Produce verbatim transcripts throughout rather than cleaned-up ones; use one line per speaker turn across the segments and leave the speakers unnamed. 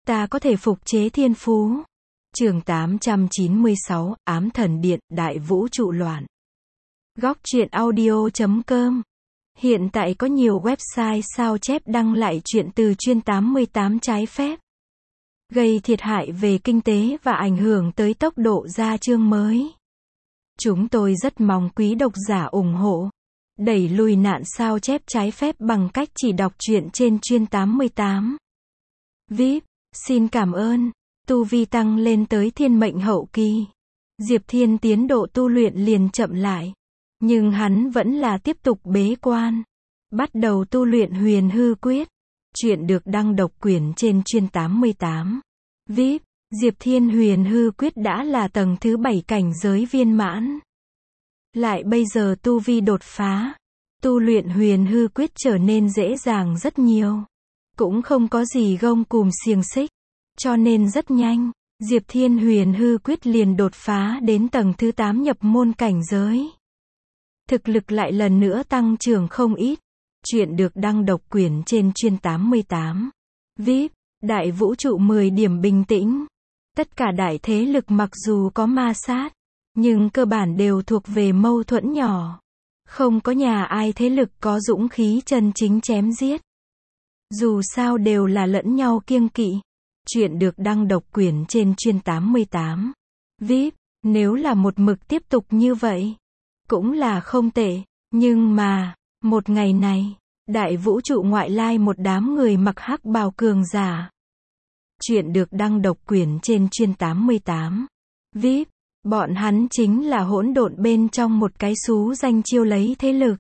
ta có thể phục chế thiên phú. Chương tám trăm chín mươi sáu, Ám Thần Điện, Đại Vũ Trụ Loạn. Góc truyện audio chấm com. Hiện tại có nhiều website sao chép đăng lại truyện từ chuyên tám mươi tám trái phép, gây thiệt hại về kinh tế và ảnh hưởng tới tốc độ ra chương mới. Chúng tôi rất mong quý độc giả ủng hộ, đẩy lùi nạn sao chép trái phép bằng cách chỉ đọc truyện trên chuyên tám mươi tám. vê i pê, xin cảm ơn. Tu vi tăng lên tới thiên mệnh hậu kỳ. Diệp Thiên tiến độ tu luyện liền chậm lại. Nhưng hắn vẫn là tiếp tục bế quan. Bắt đầu tu luyện huyền hư quyết. Chuyện được đăng độc quyền trên chuyên tám mươi tám. vê i pê, Diệp Thiên huyền hư quyết đã là tầng thứ bảy cảnh giới viên mãn. Lại bây giờ tu vi đột phá. Tu luyện huyền hư quyết trở nên dễ dàng rất nhiều. Cũng không có gì gông cùm xiềng xích. Cho nên rất nhanh, Diệp Thiên huyền hư quyết liền đột phá đến tầng thứ tám nhập môn cảnh giới. Thực lực lại lần nữa tăng trưởng không ít. Chuyện được đăng độc quyền trên chuyên tám mươi tám. vê i pê, Đại Vũ Trụ mười điểm bình tĩnh. Tất cả đại thế lực mặc dù có ma sát, nhưng cơ bản đều thuộc về mâu thuẫn nhỏ. Không có nhà ai thế lực có dũng khí chân chính chém giết. Dù sao đều là lẫn nhau kiêng kỵ. Chuyện được đăng độc quyền trên chuyên tám mươi tám. vê i pê, nếu là một mực tiếp tục như vậy, cũng là không tệ. Nhưng mà, một ngày này, Đại Vũ Trụ ngoại lai một đám người mặc hắc bào cường giả. Chuyện được đăng độc quyền trên chuyên tám mươi tám. vê i pê, bọn hắn chính là hỗn độn bên trong một cái xú danh chiêu lấy thế lực.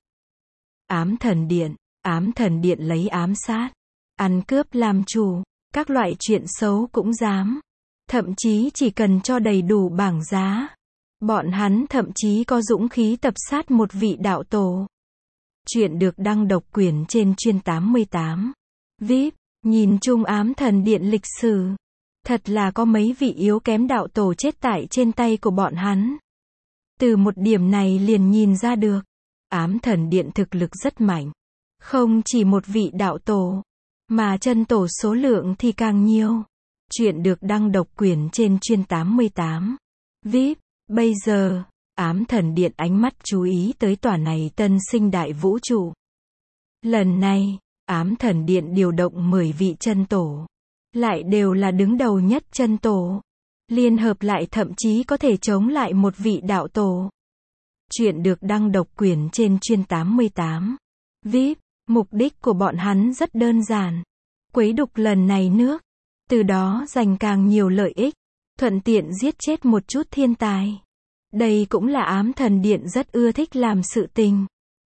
Ám Thần Điện, Ám Thần Điện lấy ám sát, ăn cướp làm chủ. Các loại chuyện xấu cũng dám. Thậm chí chỉ cần cho đầy đủ bảng giá. Bọn hắn thậm chí có dũng khí tập sát một vị đạo tổ. Chuyện được đăng độc quyền trên chuyên tám mươi tám. vê i pê, nhìn chung Ám Thần Điện lịch sử. Thật là có mấy vị yếu kém đạo tổ chết tại trên tay của bọn hắn. Từ một điểm này liền nhìn ra được. Ám Thần Điện thực lực rất mạnh. Không chỉ một vị đạo tổ. Mà chân tổ số lượng thì càng nhiều. Chuyện được đăng độc quyền trên chuyên tám mươi tám. vê i pê, bây giờ, Ám Thần Điện ánh mắt chú ý tới tòa này tân sinh đại vũ trụ. Lần này, Ám Thần Điện điều động mười vị chân tổ. Lại đều là đứng đầu nhất chân tổ. Liên hợp lại thậm chí có thể chống lại một vị đạo tổ. Chuyện được đăng độc quyền trên chuyên tám mươi tám. vê i pê, mục đích của bọn hắn rất đơn giản. Quấy đục lần này nước. Từ đó giành càng nhiều lợi ích. Thuận tiện giết chết một chút thiên tài. Đây cũng là Ám Thần Điện rất ưa thích làm sự tình.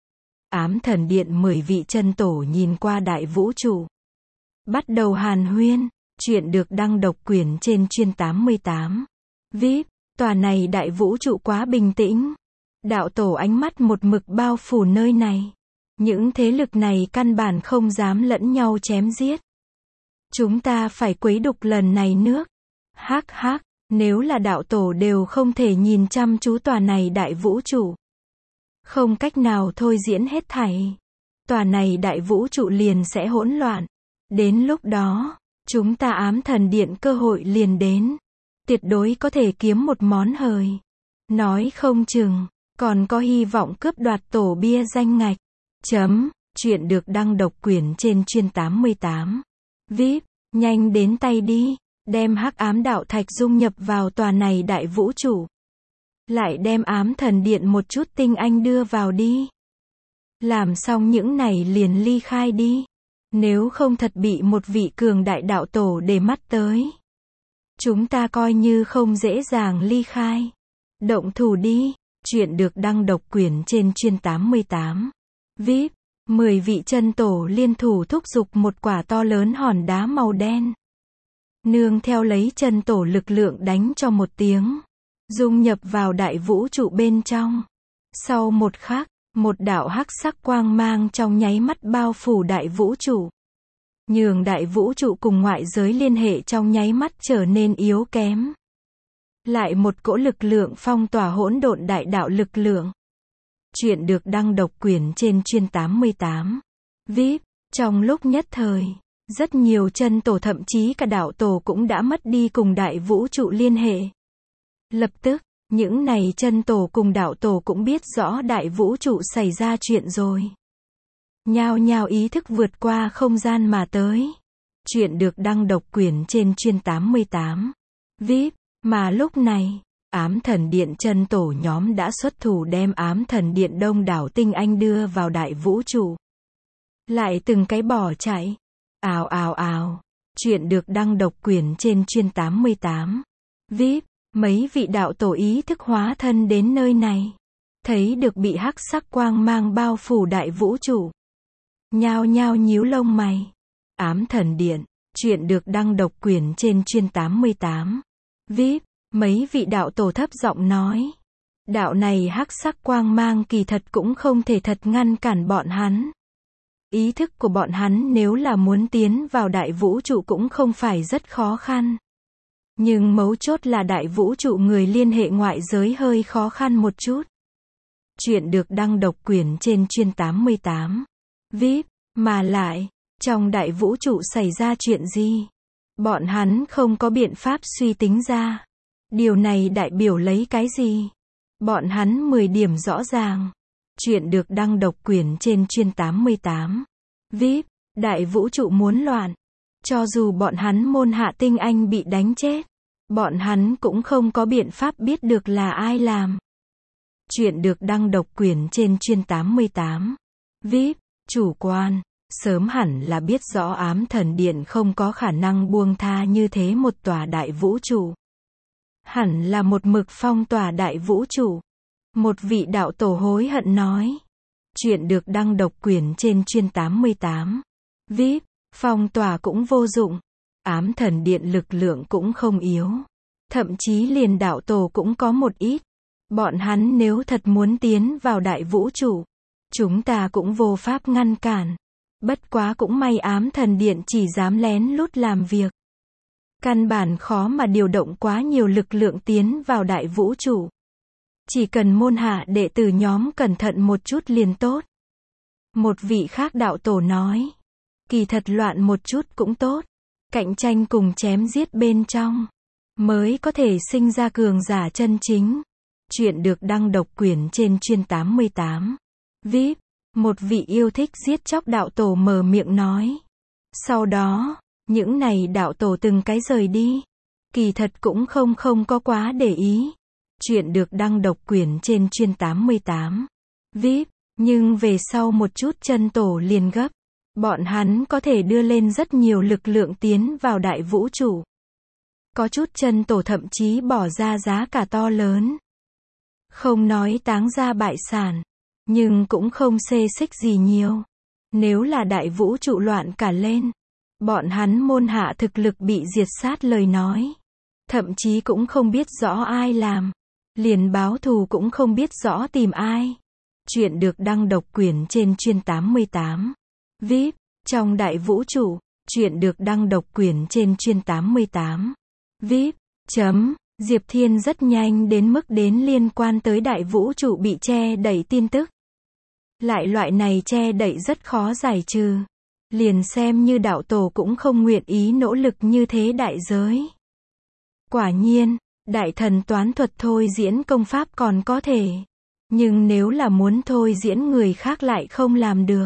Ám Thần Điện mười vị chân tổ nhìn qua Đại Vũ Trụ. Bắt đầu hàn huyên. Chuyện được đăng độc quyền trên chuyên tám mươi tám. vê i pê, tòa này Đại Vũ Trụ quá bình tĩnh. Đạo tổ ánh mắt một mực bao phủ nơi này. Những thế lực này căn bản không dám lẫn nhau chém giết. Chúng ta phải quấy đục lần này nước. Hắc hắc, nếu là đạo tổ đều không thể nhìn chăm chú tòa này Đại Vũ Trụ. Không cách nào thôi diễn hết thảy. Tòa này Đại Vũ Trụ liền sẽ hỗn loạn. Đến lúc đó, chúng ta Ám Thần Điện cơ hội liền đến. Tuyệt đối có thể kiếm một món hời. Nói không chừng, còn có hy vọng cướp đoạt tổ bia danh ngạch. Chấm, chuyện được đăng độc quyền trên chuyên tám mươi tám. vê i pê, nhanh đến tay đi. Đem hắc ám đạo thạch dung nhập vào tòa này Đại Vũ Trụ. Lại đem Ám Thần Điện một chút tinh anh đưa vào đi. Làm xong những này liền ly khai đi. Nếu không thật bị một vị cường đại đạo tổ để mắt tới. Chúng ta coi như không dễ dàng ly khai. Động thủ đi. Chuyện được đăng độc quyền trên chuyên tám mươi tám. vê i pê, mười vị chân tổ liên thủ thúc giục một quả to lớn hòn đá màu đen. Nương theo lấy chân tổ lực lượng đánh cho một tiếng. Dung nhập vào Đại Vũ Trụ bên trong. Sau một khắc, một đạo hắc sắc quang mang trong nháy mắt bao phủ Đại Vũ Trụ. Nhường Đại Vũ Trụ cùng ngoại giới liên hệ trong nháy mắt trở nên yếu kém. Lại một cỗ lực lượng phong tỏa hỗn độn đại đạo lực lượng. Chuyện được đăng độc quyền trên chuyên tám mươi tám. vê i pê, trong lúc nhất thời, Rất nhiều chân tổ thậm chí cả đạo tổ cũng đã mất đi cùng đại vũ trụ liên hệ. Lập tức, những này chân tổ cùng đạo tổ cũng biết rõ đại vũ trụ xảy ra chuyện rồi. Nhao nhao ý thức vượt qua không gian mà tới. Chuyện được đăng độc quyền trên chuyên tám mươi tám. vê i pê, mà lúc này, ám thần điện chân tổ nhóm đã xuất thủ đem ám thần điện đông đảo tinh anh đưa vào đại vũ trụ. Lại từng cái bỏ chạy. Ào ào ào. Chuyện được đăng độc quyền trên chuyên tám mươi tám. vê i pê, mấy vị đạo tổ ý thức hóa thân đến nơi này. Thấy được bị hắc sắc quang mang bao phủ đại vũ trụ. Nhao nhao nhíu lông mày. Ám thần điện, chuyện được đăng độc quyền trên chuyên tám mươi tám. vê i pê, mấy vị đạo tổ thấp giọng nói. Đạo này hắc sắc quang mang kỳ thật cũng không thể thật ngăn cản bọn hắn. Ý thức của bọn hắn nếu là muốn tiến vào đại vũ trụ cũng không phải rất khó khăn. Nhưng mấu chốt là đại vũ trụ người liên hệ ngoại giới hơi khó khăn một chút. Chuyện được đăng độc quyền trên chuyên tám mươi tám. vê i pê, mà lại, trong đại vũ trụ xảy ra chuyện gì? Bọn hắn không có biện pháp suy tính ra. Điều này đại biểu lấy cái gì? Bọn hắn mười điểm rõ ràng. Chuyện được đăng độc quyền trên chuyên tám mươi tám. vê i pê, đại vũ trụ muốn loạn. Cho dù bọn hắn môn hạ tinh anh bị đánh chết, bọn hắn cũng không có biện pháp biết được là ai làm. Chuyện được đăng độc quyền trên chuyên tám mươi tám. vê i pê, chủ quan, sớm hẳn là biết rõ ám thần điện không có khả năng buông tha như thế một tòa đại vũ trụ. Hẳn là một mực phong tỏa đại vũ trụ. Một vị đạo tổ hối hận nói. Chuyện được đăng độc quyền trên chuyên tám mươi tám. vê i pê, phong tỏa cũng vô dụng. Ám thần điện lực lượng cũng không yếu. Thậm chí liền đạo tổ cũng có một ít. Bọn hắn nếu thật muốn tiến vào đại vũ trụ, chúng ta cũng vô pháp ngăn cản. Bất quá cũng may ám thần điện chỉ dám lén lút làm việc. Căn bản khó mà điều động quá nhiều lực lượng tiến vào đại vũ trụ. Chỉ cần môn hạ đệ tử nhóm cẩn thận một chút liền tốt. Một vị khác đạo tổ nói. Kỳ thật loạn một chút cũng tốt. Cạnh tranh cùng chém giết bên trong. Mới có thể sinh ra cường giả chân chính. Chuyện được đăng độc quyền trên chuyên tám mươi tám. vê i pê, một vị yêu thích giết chóc đạo tổ mở miệng nói. Sau đó, những này đạo tổ từng cái rời đi. Kỳ thật cũng không không có quá để ý. Chuyện được đăng độc quyền trên chuyên tám mươi tám. vê i pê, nhưng về sau một chút chân tổ liền gấp. Bọn hắn có thể đưa lên rất nhiều lực lượng tiến vào đại vũ trụ. Có chút chân tổ thậm chí bỏ ra giá cả to lớn. Không nói táng ra bại sản, nhưng cũng không xê xích gì nhiều. Nếu là đại vũ trụ loạn cả lên, bọn hắn môn hạ thực lực bị diệt sát lời nói. Thậm chí cũng không biết rõ ai làm. Liền báo thù cũng không biết rõ tìm ai. Chuyện được đăng độc quyền trên chuyên tám mươi tám. vê i pê, trong đại vũ trụ, chuyện được đăng độc quyền trên chuyên tám mươi tám. vê i pê, chấm, Diệp Thiên rất nhanh đến mức đến liên quan tới đại vũ trụ bị che đậy tin tức. Lại loại này che đậy rất khó giải trừ. Liền xem như đạo tổ cũng không nguyện ý nỗ lực như thế đại giới. Quả nhiên, đại thần toán thuật thôi diễn công pháp còn có thể. Nhưng nếu là muốn thôi diễn người khác lại không làm được.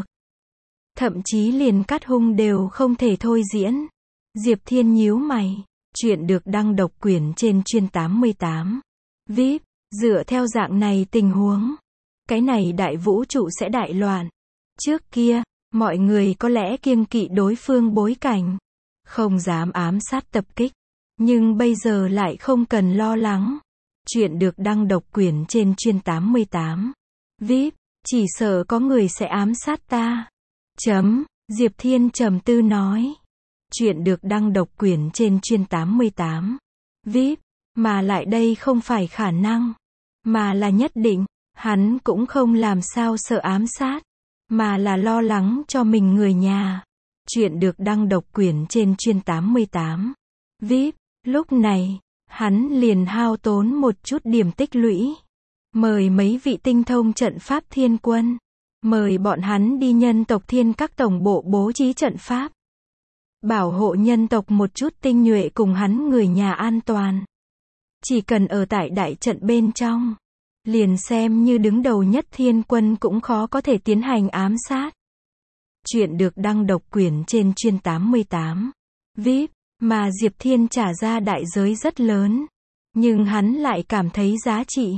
Thậm chí liền cắt hung đều không thể thôi diễn. Diệp Thiên nhíu mày. Chuyện được đăng độc quyền trên chuyên tám mươi tám. vê i pê, dựa theo dạng này tình huống. Cái này đại vũ trụ sẽ đại loạn. Trước kia, mọi người có lẽ kiêng kỵ đối phương bối cảnh. Không dám ám sát tập kích. Nhưng bây giờ lại không cần lo lắng. Chuyện được đăng độc quyền trên chuyên tám mươi tám. vê i pê, chỉ sợ có người sẽ ám sát ta. Chấm, Diệp Thiên trầm tư nói. Chuyện được đăng độc quyền trên chuyên tám mươi tám. vê i pê, mà lại đây không phải khả năng. Mà là nhất định, hắn cũng không làm sao sợ ám sát. Mà là lo lắng cho mình người nhà. Chuyện được đăng độc quyền trên chuyên tám mươi tám. vê i pê, lúc này, hắn liền hao tốn một chút điểm tích lũy. Mời mấy vị tinh thông trận pháp thiên quân. Mời bọn hắn đi nhân tộc thiên các tổng bộ bố trí trận pháp. Bảo hộ nhân tộc một chút tinh nhuệ cùng hắn người nhà an toàn. Chỉ cần ở tại đại trận bên trong, liền xem như đứng đầu nhất thiên quân cũng khó có thể tiến hành ám sát. Chuyện được đăng độc quyền trên chuyên tám mươi tám. vê i pê, mà Diệp Thiên trả ra đại giới rất lớn. Nhưng hắn lại cảm thấy giá trị.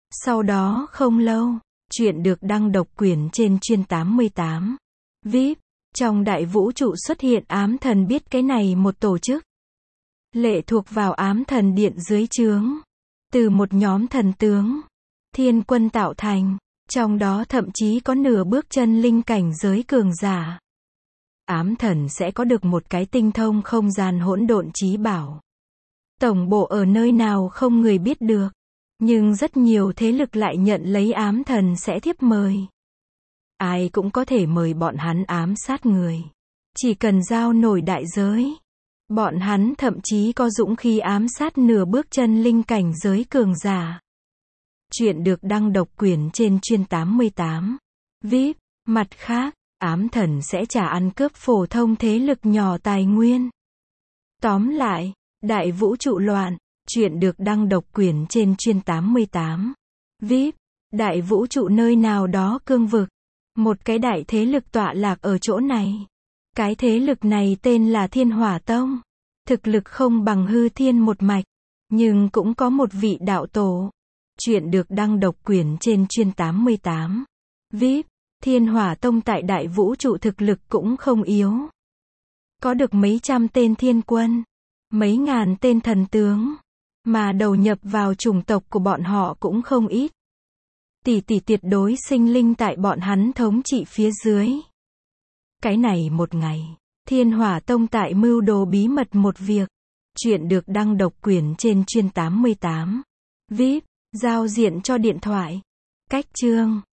Sau đó không lâu, chuyện được đăng độc quyền trên chuyên tám mươi tám. vê i pê, trong đại vũ trụ xuất hiện ám thần biết cái này một tổ chức. Lệ thuộc vào ám thần điện dưới trướng. Từ một nhóm thần tướng, thiên quân tạo thành. Trong đó thậm chí có nửa bước chân linh cảnh giới cường giả. Ám thần sẽ có được một cái tinh thông không gian hỗn độn trí bảo. Tổng bộ ở nơi nào không người biết được. Nhưng rất nhiều thế lực lại nhận lấy ám thần sẽ thiếp mời. Ai cũng có thể mời bọn hắn ám sát người. Chỉ cần giao nổi đại giới. Bọn hắn thậm chí có dũng khí ám sát nửa bước chân linh cảnh giới cường giả. Chuyện được đăng độc quyền trên chuyên tám mươi tám. vê i pê, mặt khác, ám thần sẽ trả ăn cướp phổ thông thế lực nhỏ tài nguyên. Tóm lại, đại vũ trụ loạn, chuyện được đăng độc quyền trên chuyên tám mươi tám. vê i pê, đại vũ trụ nơi nào đó cương vực. Một cái đại thế lực tọa lạc ở chỗ này. Cái thế lực này tên là Thiên Hỏa Tông. Thực lực không bằng hư thiên một mạch, nhưng cũng có một vị đạo tổ. Chuyện được đăng độc quyền trên chuyên tám mươi tám. vê i pê, Thiên Hỏa Tông tại đại vũ trụ thực lực cũng không yếu. Có được mấy trăm tên thiên quân, mấy ngàn tên thần tướng, mà đầu nhập vào chủng tộc của bọn họ cũng không ít. Tỷ tỷ tuyệt đối sinh linh tại bọn hắn thống trị phía dưới. Cái này một ngày, Thiên Hỏa Tông tại mưu đồ bí mật một việc. Chuyện được đăng độc quyền trên chuyên tám mươi tám. vê i pê, giao diện cho điện thoại. Cách chương